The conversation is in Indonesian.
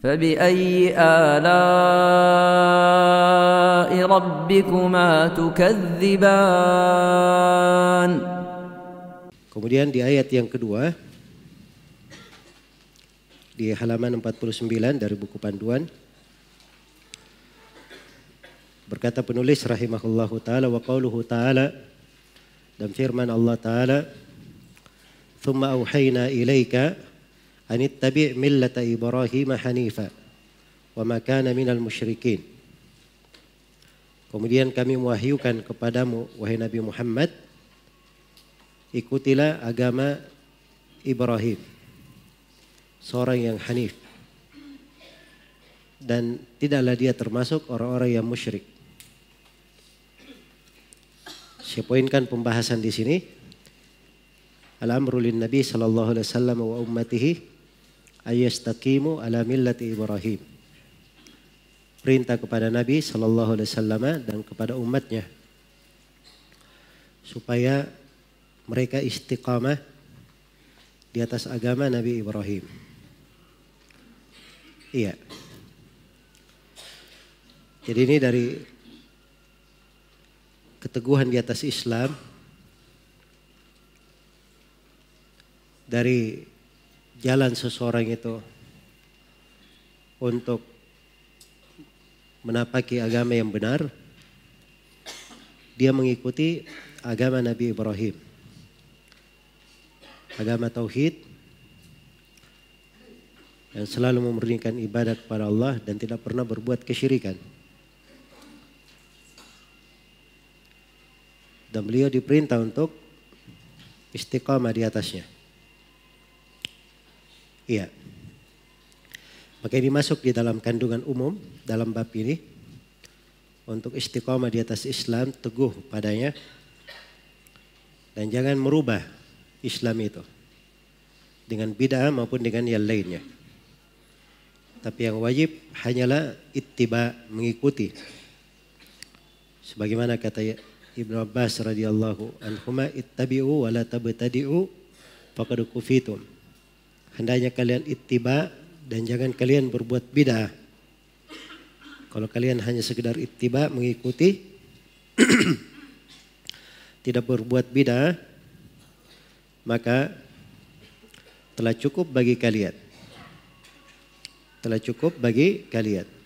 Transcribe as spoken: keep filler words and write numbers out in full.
فبأي آلاء ربكما تكذبان. Kemudian di ayat yang kedua, di halaman empat puluh sembilan dari buku panduan, berkata penulis rahimahullahu ta'ala, wa qauluhu ta'ala, dan firman Allah ta'ala, thumma auhayna ilaika anittabi' millata Ibrahim hanifa wa ma kana minal musyrikin. Kemudian kami mewahyukan kepadamu wahai Nabi Muhammad, ikutilah agama Ibrahim, seorang yang hanif, dan tidaklah dia termasuk orang-orang yang musyrik. Saya poinkan pembahasan di sini. Al-amru lin Nabi sallallahu alaihi wasallam wa ummatihi ayastaqimu ala millati Ibrahim. Perintah kepada Nabi sallallahu alaihi wasallam dan kepada umatnya supaya mereka istiqamah di atas agama Nabi Ibrahim. Iya. Jadi ini dari keteguhan di atas Islam, dari jalan seseorang itu untuk menapaki agama yang benar, dia mengikuti agama Nabi Ibrahim, agama tauhid, yang selalu memurnikan ibadah kepada Allah dan tidak pernah berbuat kesyirikan. Dan beliau diperintah untuk istiqamah di atasnya. Iya. Maka ini masuk di dalam kandungan umum dalam bab ini. Untuk istiqamah di atas Islam, teguh padanya. Dan jangan merubah Islam itu dengan bid'ah maupun dengan yang lainnya. Tapi yang wajib hanyalah ittiba, mengikuti. Sebagaimana kata Ibnu Abbas radhiyallahu anhuma, ittabi'u wa la tabtadi'u faqad kufitum. Hendaknya kalian ittiba dan jangan kalian berbuat bid'ah. Kalau kalian hanya sekedar ittiba, mengikuti, tidak berbuat bid'ah, maka telah cukup bagi kalian. Telah cukup bagi kalian.